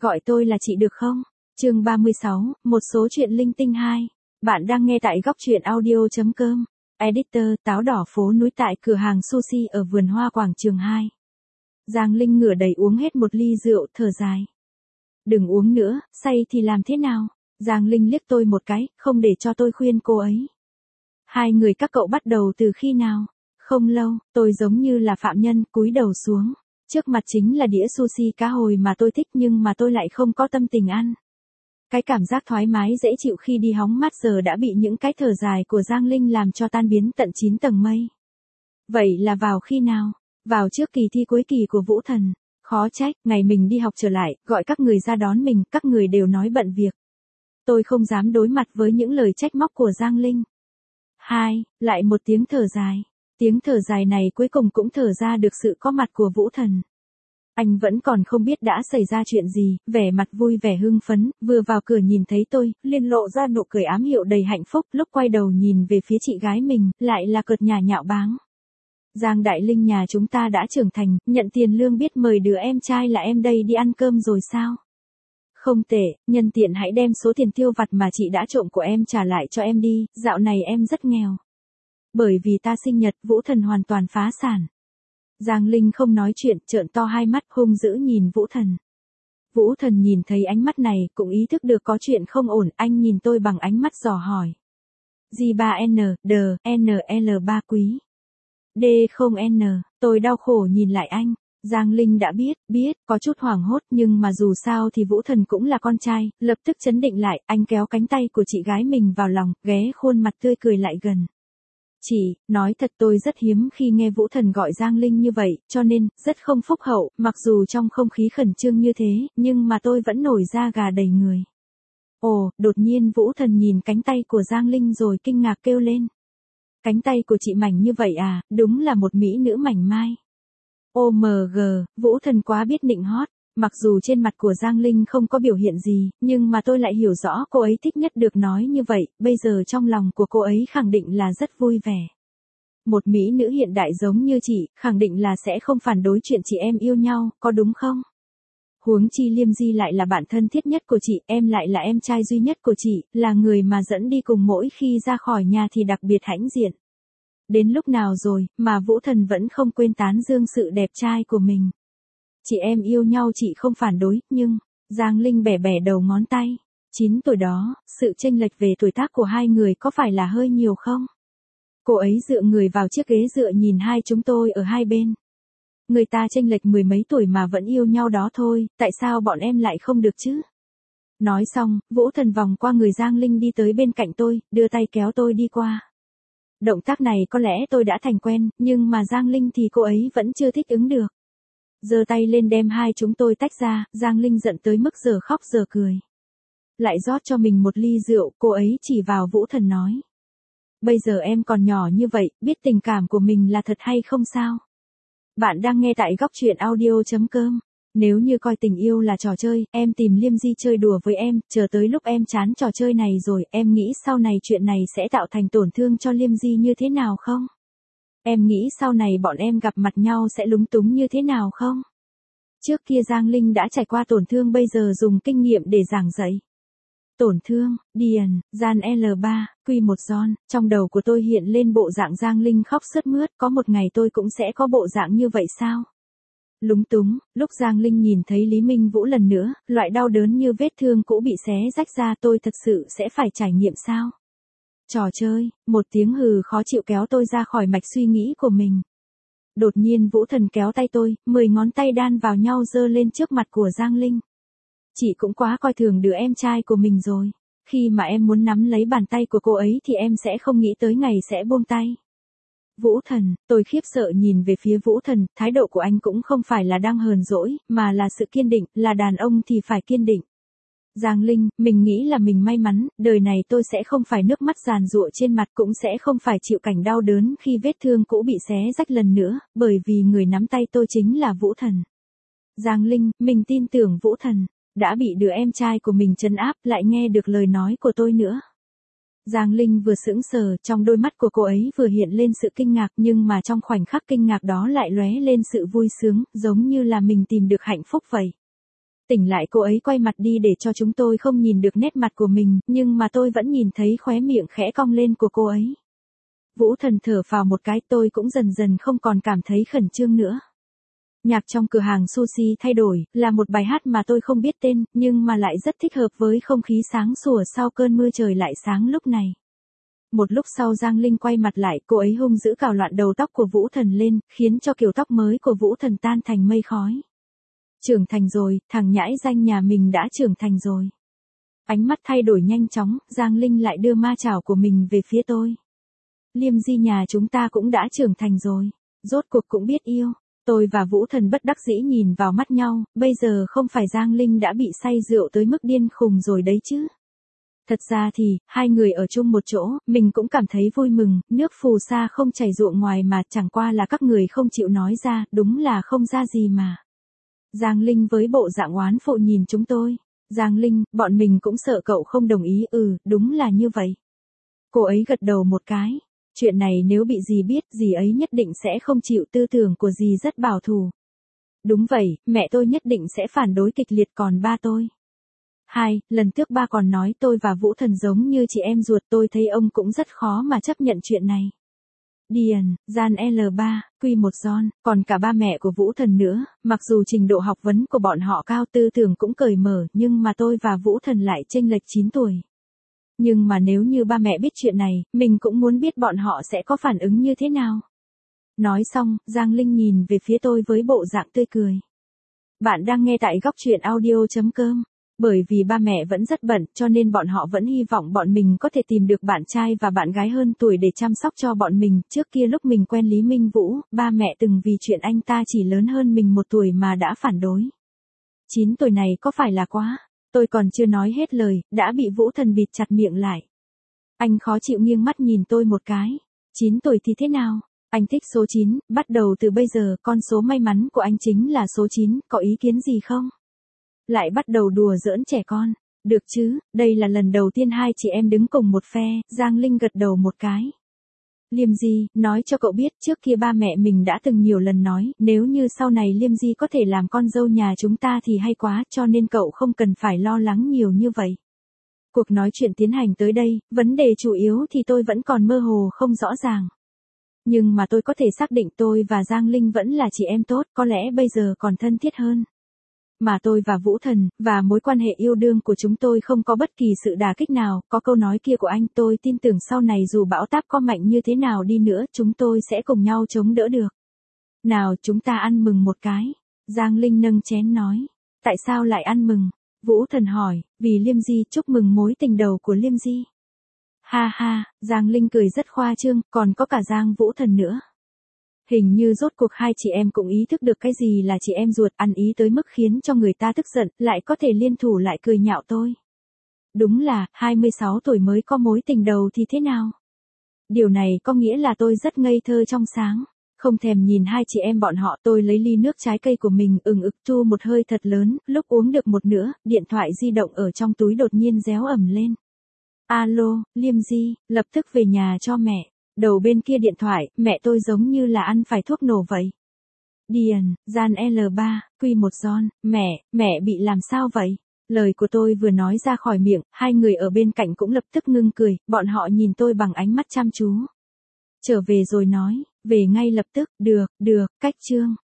Gọi tôi là chị được không? Chương 36, một số chuyện linh tinh 2. Bạn đang nghe tại góc truyện audio.com. Editor, táo đỏ phố núi tại cửa hàng sushi ở vườn hoa quảng trường 2. Giang Linh ngửa đầy uống hết một ly rượu, thở dài. Đừng uống nữa, say thì làm thế nào? Giang Linh liếc tôi một cái, không để cho tôi khuyên cô ấy. Hai người các cậu bắt đầu từ khi nào? Không lâu, tôi giống như là phạm nhân, cúi đầu xuống. Trước mặt chính là đĩa sushi cá hồi mà tôi thích nhưng mà tôi lại không có tâm tình ăn. Cái cảm giác thoải mái dễ chịu khi đi hóng mát giờ đã bị những cái thở dài của Giang Linh làm cho tan biến tận 9 tầng mây. Vậy là vào khi nào? Vào trước kỳ thi cuối kỳ của Vũ Thần. Khó trách, ngày mình đi học trở lại, gọi các người ra đón mình, các người đều nói bận việc. Tôi không dám đối mặt với những lời trách móc của Giang Linh. Lại một tiếng thở dài. Tiếng thở dài này cuối cùng cũng thở ra được sự có mặt của Vũ Thần. Anh vẫn còn không biết đã xảy ra chuyện gì, vẻ mặt vui vẻ hưng phấn, vừa vào cửa nhìn thấy tôi, liền lộ ra nụ cười ám hiệu đầy hạnh phúc, lúc quay đầu nhìn về phía chị gái mình, lại là cợt nhả nhạo báng. Giang Đại Linh nhà chúng ta đã trưởng thành, nhận tiền lương biết mời đứa em trai là em đây đi ăn cơm rồi sao? Không tệ, nhân tiện hãy đem số tiền tiêu vặt mà chị đã trộm của em trả lại cho em đi, dạo này em rất nghèo. Bởi vì ta sinh nhật, Vũ Thần hoàn toàn phá sản. Giang Linh không nói chuyện, trợn to hai mắt hung dữ nhìn Vũ Thần. Vũ Thần nhìn thấy ánh mắt này, cũng ý thức được có chuyện không ổn, anh nhìn tôi bằng ánh mắt dò hỏi. J3N, D, NL3 quý. D0N, tôi đau khổ nhìn lại anh. Giang Linh đã biết, có chút hoảng hốt nhưng mà dù sao thì Vũ Thần cũng là con trai, lập tức trấn định lại, anh kéo cánh tay của chị gái mình vào lòng, ghé khuôn mặt tươi cười lại gần. Chị, nói thật tôi rất hiếm khi nghe Vũ Thần gọi Giang Linh như vậy, cho nên, rất không phúc hậu, mặc dù trong không khí khẩn trương như thế, nhưng mà tôi vẫn nổi da gà đầy người. Ồ, đột nhiên Vũ Thần nhìn cánh tay của Giang Linh rồi kinh ngạc kêu lên. Cánh tay của chị mảnh như vậy à, đúng là một mỹ nữ mảnh mai. OMG, Vũ Thần quá biết nịnh hót. Mặc dù trên mặt của Giang Linh không có biểu hiện gì, nhưng mà tôi lại hiểu rõ cô ấy thích nhất được nói như vậy, bây giờ trong lòng của cô ấy khẳng định là rất vui vẻ. Một mỹ nữ hiện đại giống như chị, khẳng định là sẽ không phản đối chuyện chị em yêu nhau, có đúng không? Huống chi Liêm Di lại là bạn thân thiết nhất của chị, em lại là em trai duy nhất của chị, là người mà dẫn đi cùng mỗi khi ra khỏi nhà thì đặc biệt hãnh diện. Đến lúc nào rồi, mà Vũ Thần vẫn không quên tán dương sự đẹp trai của mình. Chị em yêu nhau chị không phản đối, nhưng, Giang Linh bẻ bẻ đầu ngón tay. 9 tuổi đó, sự chênh lệch về tuổi tác của hai người có phải là hơi nhiều không? Cô ấy dựa người vào chiếc ghế dựa nhìn hai chúng tôi ở hai bên. Người ta chênh lệch mười mấy tuổi mà vẫn yêu nhau đó thôi, tại sao bọn em lại không được chứ? Nói xong, Vũ Thần vòng qua người Giang Linh đi tới bên cạnh tôi, đưa tay kéo tôi đi qua. Động tác này có lẽ tôi đã thành quen, nhưng mà Giang Linh thì cô ấy vẫn chưa thích ứng được. Giơ tay lên đem hai chúng tôi tách ra, Giang Linh giận tới mức giờ khóc giờ cười. Lại rót cho mình một ly rượu, cô ấy chỉ vào Vũ Thần nói. Bây giờ em còn nhỏ như vậy, biết tình cảm của mình là thật hay không sao? Bạn đang nghe tại góc truyện audio.com. Nếu như coi tình yêu là trò chơi, em tìm Liêm Di chơi đùa với em, chờ tới lúc em chán trò chơi này rồi, em nghĩ sau này chuyện này sẽ tạo thành tổn thương cho Liêm Di như thế nào không? Em nghĩ sau này bọn em gặp mặt nhau sẽ lúng túng như thế nào không? Trước kia Giang Linh đã trải qua tổn thương bây giờ dùng kinh nghiệm để giảng dạy. Tổn thương, Điền, Gian L3, Q1 Giòn, trong đầu của tôi hiện lên bộ dạng Giang Linh khóc sướt mướt, có một ngày tôi cũng sẽ có bộ dạng như vậy sao? Lúng túng, lúc Giang Linh nhìn thấy Lý Minh Vũ lần nữa, loại đau đớn như vết thương cũ bị xé rách ra tôi thật sự sẽ phải trải nghiệm sao? Trò chơi, một tiếng hừ khó chịu kéo tôi ra khỏi mạch suy nghĩ của mình. Đột nhiên Vũ Thần kéo tay tôi, 10 ngón tay đan vào nhau giơ lên trước mặt của Giang Linh. Chị cũng quá coi thường đứa em trai của mình rồi. Khi mà em muốn nắm lấy bàn tay của cô ấy thì em sẽ không nghĩ tới ngày sẽ buông tay. Vũ Thần, tôi khiếp sợ nhìn về phía Vũ Thần, thái độ của anh cũng không phải là đang hờn dỗi, mà là sự kiên định, là đàn ông thì phải kiên định. Giang Linh, mình nghĩ là mình may mắn, đời này tôi sẽ không phải nước mắt giàn giụa trên mặt, cũng sẽ không phải chịu cảnh đau đớn khi vết thương cũ bị xé rách lần nữa, bởi vì người nắm tay tôi chính là Vũ Thần. Giang Linh, mình tin tưởng Vũ Thần, đã bị đứa em trai của mình trấn áp, lại nghe được lời nói của tôi nữa. Giang Linh vừa sững sờ, trong đôi mắt của cô ấy vừa hiện lên sự kinh ngạc, nhưng mà trong khoảnh khắc kinh ngạc đó lại lóe lên sự vui sướng, giống như là mình tìm được hạnh phúc vậy. Tỉnh lại cô ấy quay mặt đi để cho chúng tôi không nhìn được nét mặt của mình, nhưng mà tôi vẫn nhìn thấy khóe miệng khẽ cong lên của cô ấy. Vũ Thần thở phào một cái, tôi cũng dần dần không còn cảm thấy khẩn trương nữa. Nhạc trong cửa hàng sushi thay đổi, là một bài hát mà tôi không biết tên, nhưng mà lại rất thích hợp với không khí sáng sủa sau cơn mưa trời lại sáng lúc này. Một lúc sau Giang Linh quay mặt lại, cô ấy hung dữ cào loạn đầu tóc của Vũ Thần lên, khiến cho kiểu tóc mới của Vũ Thần tan thành mây khói. Trưởng thành rồi, thằng nhãi danh nhà mình đã trưởng thành rồi. Ánh mắt thay đổi nhanh chóng, Giang Linh lại đưa ma chảo của mình về phía tôi. Liêm Di nhà chúng ta cũng đã trưởng thành rồi, rốt cuộc cũng biết yêu. Tôi và Vũ Thần bất đắc dĩ nhìn vào mắt nhau, bây giờ không phải Giang Linh đã bị say rượu tới mức điên khùng rồi đấy chứ. Thật ra thì, hai người ở chung một chỗ, mình cũng cảm thấy vui mừng, nước phù sa không chảy ruộng ngoài mà chẳng qua là các người không chịu nói ra, đúng là không ra gì mà. Giang Linh với bộ dạng oán phụ nhìn chúng tôi. Giang Linh, bọn mình cũng sợ cậu không đồng ý, đúng là như vậy. Cô ấy gật đầu một cái. Chuyện này nếu bị dì biết, dì ấy nhất định sẽ không chịu, tư tưởng của dì rất bảo thủ. Đúng vậy, mẹ tôi nhất định sẽ phản đối kịch liệt, còn ba tôi. Lần trước ba còn nói tôi và Vũ Thần giống như chị em ruột, tôi thấy ông cũng rất khó mà chấp nhận chuyện này. Điền, Gian L3, Q1 John, còn cả ba mẹ của Vũ Thần nữa, mặc dù trình độ học vấn của bọn họ cao, tư tưởng cũng cởi mở, nhưng mà tôi và Vũ Thần lại chênh lệch 9 tuổi. Nhưng mà nếu như ba mẹ biết chuyện này, mình cũng muốn biết bọn họ sẽ có phản ứng như thế nào. Nói xong, Giang Linh nhìn về phía tôi với bộ dạng tươi cười. Bạn đang nghe tại góc truyện audio.com. Bởi vì ba mẹ vẫn rất bận, cho nên bọn họ vẫn hy vọng bọn mình có thể tìm được bạn trai và bạn gái hơn tuổi để chăm sóc cho bọn mình. Trước kia lúc mình quen Lý Minh Vũ, ba mẹ từng vì chuyện anh ta chỉ lớn hơn mình 1 tuổi mà đã phản đối. 9 tuổi này có phải là quá? Tôi còn chưa nói hết lời, đã bị Vũ Thần bịt chặt miệng lại. Anh khó chịu nghiêng mắt nhìn tôi một cái. 9 tuổi thì thế nào? Anh thích số 9, bắt đầu từ bây giờ, con số may mắn của anh chính là số 9, có ý kiến gì không? Lại bắt đầu đùa giỡn trẻ con. Được chứ, đây là lần đầu tiên hai chị em đứng cùng một phe, Giang Linh gật đầu một cái. Liêm Di, nói cho cậu biết, trước kia ba mẹ mình đã từng nhiều lần nói, nếu như sau này Liêm Di có thể làm con dâu nhà chúng ta thì hay quá, cho nên cậu không cần phải lo lắng nhiều như vậy. Cuộc nói chuyện tiến hành tới đây, vấn đề chủ yếu thì tôi vẫn còn mơ hồ không rõ ràng. Nhưng mà tôi có thể xác định tôi và Giang Linh vẫn là chị em tốt, có lẽ bây giờ còn thân thiết hơn. Mà tôi và Vũ Thần, và mối quan hệ yêu đương của chúng tôi không có bất kỳ sự đả kích nào, có câu nói kia của anh, tôi tin tưởng sau này dù bão táp có mạnh như thế nào đi nữa, chúng tôi sẽ cùng nhau chống đỡ được. Nào, chúng ta ăn mừng một cái. Giang Linh nâng chén nói. Tại sao lại ăn mừng? Vũ Thần hỏi, vì Liêm Di, chúc mừng mối tình đầu của Liêm Di. Ha ha, Giang Linh cười rất khoa trương, còn có cả Giang Vũ Thần nữa. Hình như rốt cuộc hai chị em cũng ý thức được cái gì là chị em ruột, ăn ý tới mức khiến cho người ta tức giận, lại có thể liên thủ lại cười nhạo tôi. Đúng là, 26 tuổi mới có mối tình đầu thì thế nào? Điều này có nghĩa là tôi rất ngây thơ trong sáng. Không thèm nhìn hai chị em bọn họ, tôi lấy ly nước trái cây của mình, thu một hơi thật lớn, lúc uống được một nửa, điện thoại di động ở trong túi đột nhiên réo ầm lên. Alo, Liêm Di, lập tức về nhà cho mẹ. Đầu bên kia điện thoại, mẹ tôi giống như là ăn phải thuốc nổ vậy. Điền, Gian L3, Q1 John, mẹ bị làm sao vậy? Lời của tôi vừa nói ra khỏi miệng, hai người ở bên cạnh cũng lập tức ngưng cười, bọn họ nhìn tôi bằng ánh mắt chăm chú. Trở về rồi nói, về ngay lập tức, được, cách chương.